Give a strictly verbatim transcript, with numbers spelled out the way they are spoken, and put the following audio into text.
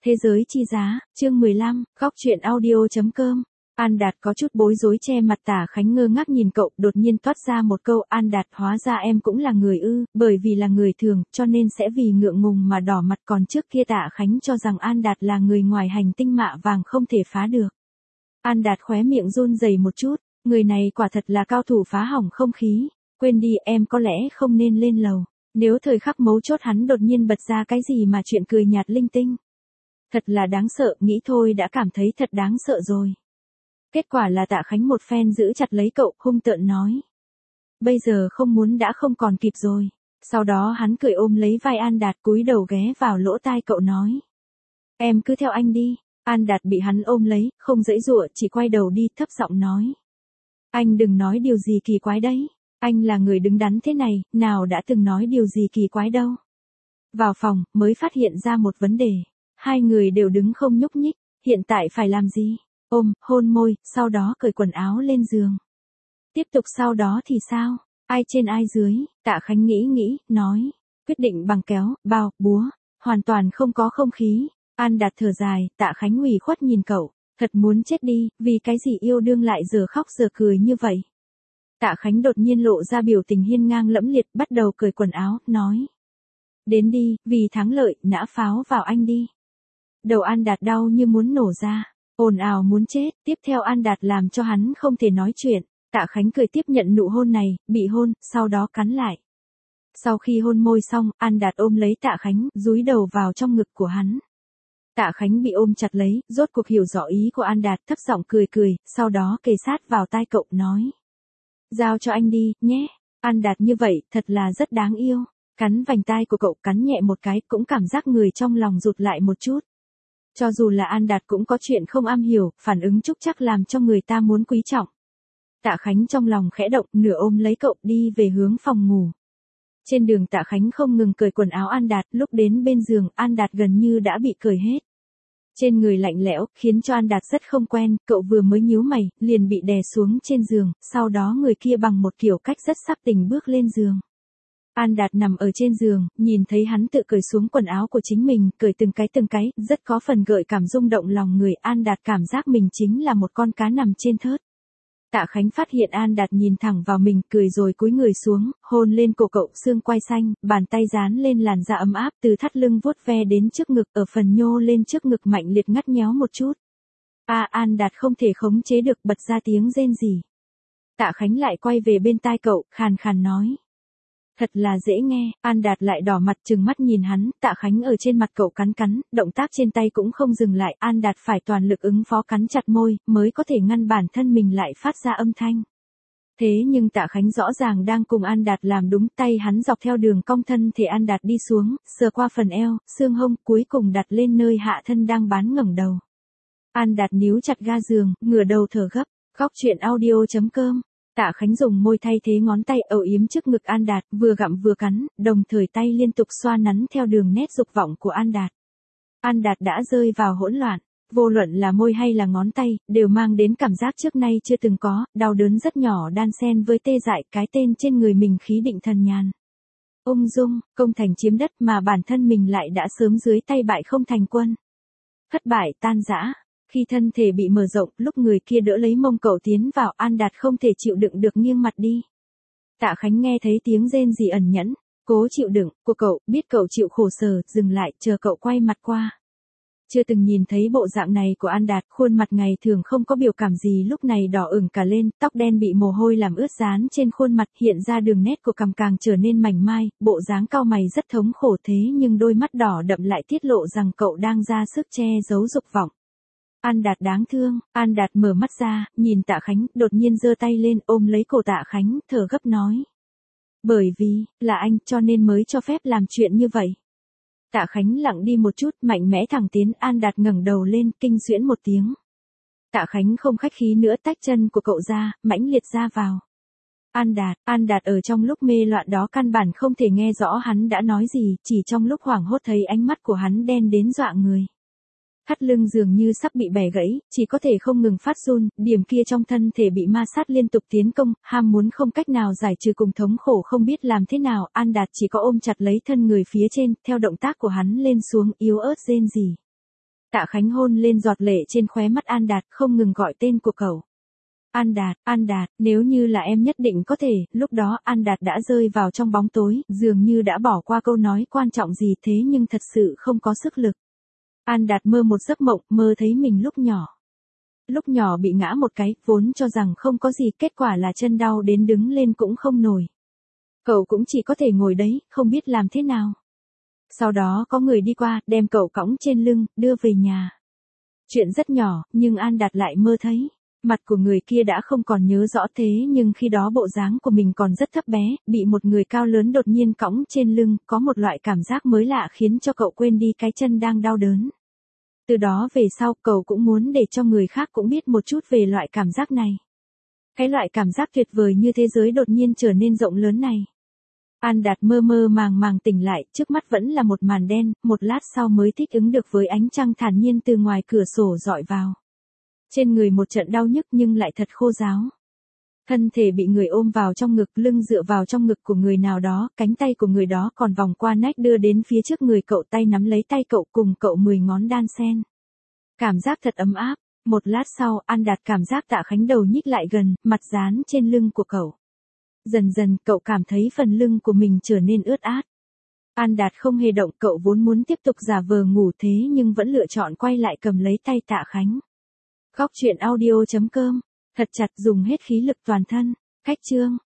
Thế giới chi giá, chương mười lăm, góc truyện audio.com. An Đạt có chút bối rối che mặt. Tạ Khánh ngơ ngác nhìn cậu, đột nhiên toát ra một câu: An Đạt, hóa ra em cũng là người ư? Bởi vì là người thường, cho nên sẽ vì ngượng ngùng mà đỏ mặt. Còn trước kia Tạ Khánh cho rằng An Đạt là người ngoài hành tinh mạ vàng không thể phá được. An Đạt khóe miệng run rẩy một chút, người này quả thật là cao thủ phá hỏng không khí. Quên đi, em có lẽ không nên lên lầu. Nếu thời khắc mấu chốt hắn đột nhiên bật ra cái gì mà chuyện cười nhạt linh tinh. Thật là đáng sợ, nghĩ thôi đã cảm thấy thật đáng sợ rồi. Kết quả là Tạ Khánh một phen giữ chặt lấy cậu, hung tợn nói: Bây giờ không muốn đã không còn kịp rồi. Sau đó hắn cười ôm lấy vai An Đạt, cúi đầu ghé vào lỗ tai cậu nói: Em cứ theo anh đi. An Đạt bị hắn ôm lấy, không giãy giụa, chỉ quay đầu đi, thấp giọng nói: Anh đừng nói điều gì kỳ quái đấy. Anh là người đứng đắn thế này, nào đã từng nói điều gì kỳ quái đâu. Vào phòng, mới phát hiện ra một vấn đề. Hai người đều đứng không nhúc nhích, hiện tại phải làm gì? Ôm, hôn môi, sau đó cởi quần áo lên giường. Tiếp tục sau đó thì sao? Ai trên ai dưới? Tạ Khánh nghĩ nghĩ, nói: Quyết định bằng kéo, bao, búa, hoàn toàn không có không khí. An Đạt thở dài. Tạ Khánh ủy khuất nhìn cậu, thật muốn chết đi, vì cái gì yêu đương lại giờ khóc giờ cười như vậy. Tạ Khánh đột nhiên lộ ra biểu tình hiên ngang lẫm liệt, bắt đầu cởi quần áo, nói: Đến đi, vì thắng lợi, nã pháo vào anh đi. Đầu An Đạt đau như muốn nổ ra, ồn ào muốn chết. Tiếp theo An Đạt làm cho hắn không thể nói chuyện. Tạ Khánh cười tiếp nhận nụ hôn này, bị hôn, sau đó cắn lại. Sau khi hôn môi xong, An Đạt ôm lấy Tạ Khánh, dúi đầu vào trong ngực của hắn. Tạ Khánh bị ôm chặt lấy, rốt cuộc hiểu rõ ý của An Đạt, thấp giọng cười cười, sau đó kề sát vào tai cậu, nói: Giao cho anh đi, nhé. An Đạt như vậy, thật là rất đáng yêu. Cắn vành tai của cậu, cắn nhẹ một cái, cũng cảm giác người trong lòng rụt lại một chút. Cho dù là An Đạt cũng có chuyện không am hiểu, phản ứng trúc chắc làm cho người ta muốn quý trọng. Tạ Khánh trong lòng khẽ động, nửa ôm lấy cậu đi về hướng phòng ngủ. Trên đường Tạ Khánh không ngừng cởi quần áo An Đạt, lúc đến bên giường, An Đạt gần như đã bị cởi hết. Trên người lạnh lẽo, khiến cho An Đạt rất không quen, cậu vừa mới nhíu mày, liền bị đè xuống trên giường, sau đó người kia bằng một kiểu cách rất sắp tình bước lên giường. An Đạt nằm ở trên giường, nhìn thấy hắn tự cởi xuống quần áo của chính mình, cởi từng cái từng cái, rất có phần gợi cảm rung động lòng người. An Đạt cảm giác mình chính là một con cá nằm trên thớt. Tạ Khánh phát hiện An Đạt nhìn thẳng vào mình, cười rồi cúi người xuống, hôn lên cổ cậu, xương quai xanh, bàn tay dán lên làn da ấm áp, từ thắt lưng vuốt ve đến trước ngực, ở phần nhô lên trước ngực mạnh liệt ngắt nhéo một chút. A à, An Đạt không thể khống chế được, bật ra tiếng rên rỉ. Tạ Khánh lại quay về bên tai cậu, khàn khàn nói: Thật là dễ nghe. An Đạt lại đỏ mặt trừng mắt nhìn hắn. Tạ Khánh ở trên mặt cậu cắn cắn, động tác trên tay cũng không dừng lại. An Đạt phải toàn lực ứng phó, cắn chặt môi, mới có thể ngăn bản thân mình lại phát ra âm thanh. Thế nhưng Tạ Khánh rõ ràng đang cùng An Đạt làm đúng, tay hắn dọc theo đường cong thân thể An Đạt đi xuống, sờ qua phần eo, xương hông, cuối cùng đặt lên nơi hạ thân đang bán ngẩng đầu. An Đạt níu chặt ga giường, ngửa đầu thở gấp. Góc truyện audio.com. Tạ Khánh dùng môi thay thế ngón tay âu yếm trước ngực An Đạt, vừa gặm vừa cắn, đồng thời tay liên tục xoa nắn theo đường nét dục vọng của An Đạt. An Đạt đã rơi vào hỗn loạn, vô luận là môi hay là ngón tay, đều mang đến cảm giác trước nay chưa từng có, đau đớn rất nhỏ đan xen với tê dại, cái tên trên người mình khí định thần nhàn. Ung dung, công thành chiếm đất mà bản thân mình lại đã sớm dưới tay bại không thành quân. Thất bại tan rã. Khi thân thể bị mở rộng, lúc người kia đỡ lấy mông cậu tiến vào, An Đạt không thể chịu đựng được nghiêng mặt đi. Tạ Khánh nghe thấy tiếng rên rỉ ẩn nhẫn, cố chịu đựng, của cậu, biết cậu chịu khổ sở, dừng lại, chờ cậu quay mặt qua. Chưa từng nhìn thấy bộ dạng này của An Đạt, khuôn mặt ngày thường không có biểu cảm gì lúc này đỏ ửng cả lên, tóc đen bị mồ hôi làm ướt dán trên khuôn mặt, hiện ra đường nét của cằm càng trở nên mảnh mai, bộ dáng cau mày rất thống khổ, thế nhưng đôi mắt đỏ đậm lại tiết lộ rằng cậu đang ra sức che giấu dục vọng. An Đạt đáng thương. An Đạt mở mắt ra, nhìn Tạ Khánh, đột nhiên giơ tay lên ôm lấy cổ Tạ Khánh, thở gấp nói: Bởi vì, là anh, cho nên mới cho phép làm chuyện như vậy. Tạ Khánh lặng đi một chút, mạnh mẽ thẳng tiến. An Đạt ngẩng đầu lên, kinh xuyễn một tiếng. Tạ Khánh không khách khí nữa, tách chân của cậu ra, mãnh liệt ra vào. An Đạt, An Đạt ở trong lúc mê loạn đó căn bản không thể nghe rõ hắn đã nói gì, chỉ trong lúc hoảng hốt thấy ánh mắt của hắn đen đến dọa người. Thắt lưng dường như sắp bị bẻ gãy, chỉ có thể không ngừng phát run, điểm kia trong thân thể bị ma sát liên tục tiến công, ham muốn không cách nào giải trừ cùng thống khổ không biết làm thế nào, An Đạt chỉ có ôm chặt lấy thân người phía trên, theo động tác của hắn lên xuống, yếu ớt rên rỉ. Tạ Khánh hôn lên giọt lệ trên khóe mắt An Đạt, không ngừng gọi tên của cậu. An Đạt, An Đạt, nếu như là em nhất định có thể, lúc đó An Đạt đã rơi vào trong bóng tối, dường như đã bỏ qua câu nói quan trọng gì thế nhưng thật sự không có sức lực. An Đạt mơ một giấc mộng, mơ thấy mình lúc nhỏ. Lúc nhỏ bị ngã một cái, vốn cho rằng không có gì, kết quả là chân đau đến đứng lên cũng không nổi. Cậu cũng chỉ có thể ngồi đấy, không biết làm thế nào. Sau đó có người đi qua, đem cậu cõng trên lưng, đưa về nhà. Chuyện rất nhỏ, nhưng An Đạt lại mơ thấy. Mặt của người kia đã không còn nhớ rõ thế nhưng khi đó bộ dáng của mình còn rất thấp bé, bị một người cao lớn đột nhiên cõng trên lưng, có một loại cảm giác mới lạ khiến cho cậu quên đi cái chân đang đau đớn. Từ đó về sau, cậu cũng muốn để cho người khác cũng biết một chút về loại cảm giác này. Cái loại cảm giác tuyệt vời như thế giới đột nhiên trở nên rộng lớn này. An Đạt mơ mơ màng màng tỉnh lại, trước mắt vẫn là một màn đen, một lát sau mới thích ứng được với ánh trăng thản nhiên từ ngoài cửa sổ dọi vào. Trên người một trận đau nhức nhưng lại thật khô ráo. Thân thể bị người ôm vào trong ngực, lưng dựa vào trong ngực của người nào đó, cánh tay của người đó còn vòng qua nách đưa đến phía trước người cậu, tay nắm lấy tay cậu cùng cậu mười ngón đan sen. Cảm giác thật ấm áp. Một lát sau, An Đạt cảm giác Tạ Khánh đầu nhích lại gần, mặt dán trên lưng của cậu. Dần dần, cậu cảm thấy phần lưng của mình trở nên ướt át. An Đạt không hề động, cậu vốn muốn tiếp tục giả vờ ngủ thế nhưng vẫn lựa chọn quay lại cầm lấy tay Tạ Khánh. Góc truyện audio chấm com. Thật chặt, dùng hết khí lực toàn thân. Khách chương.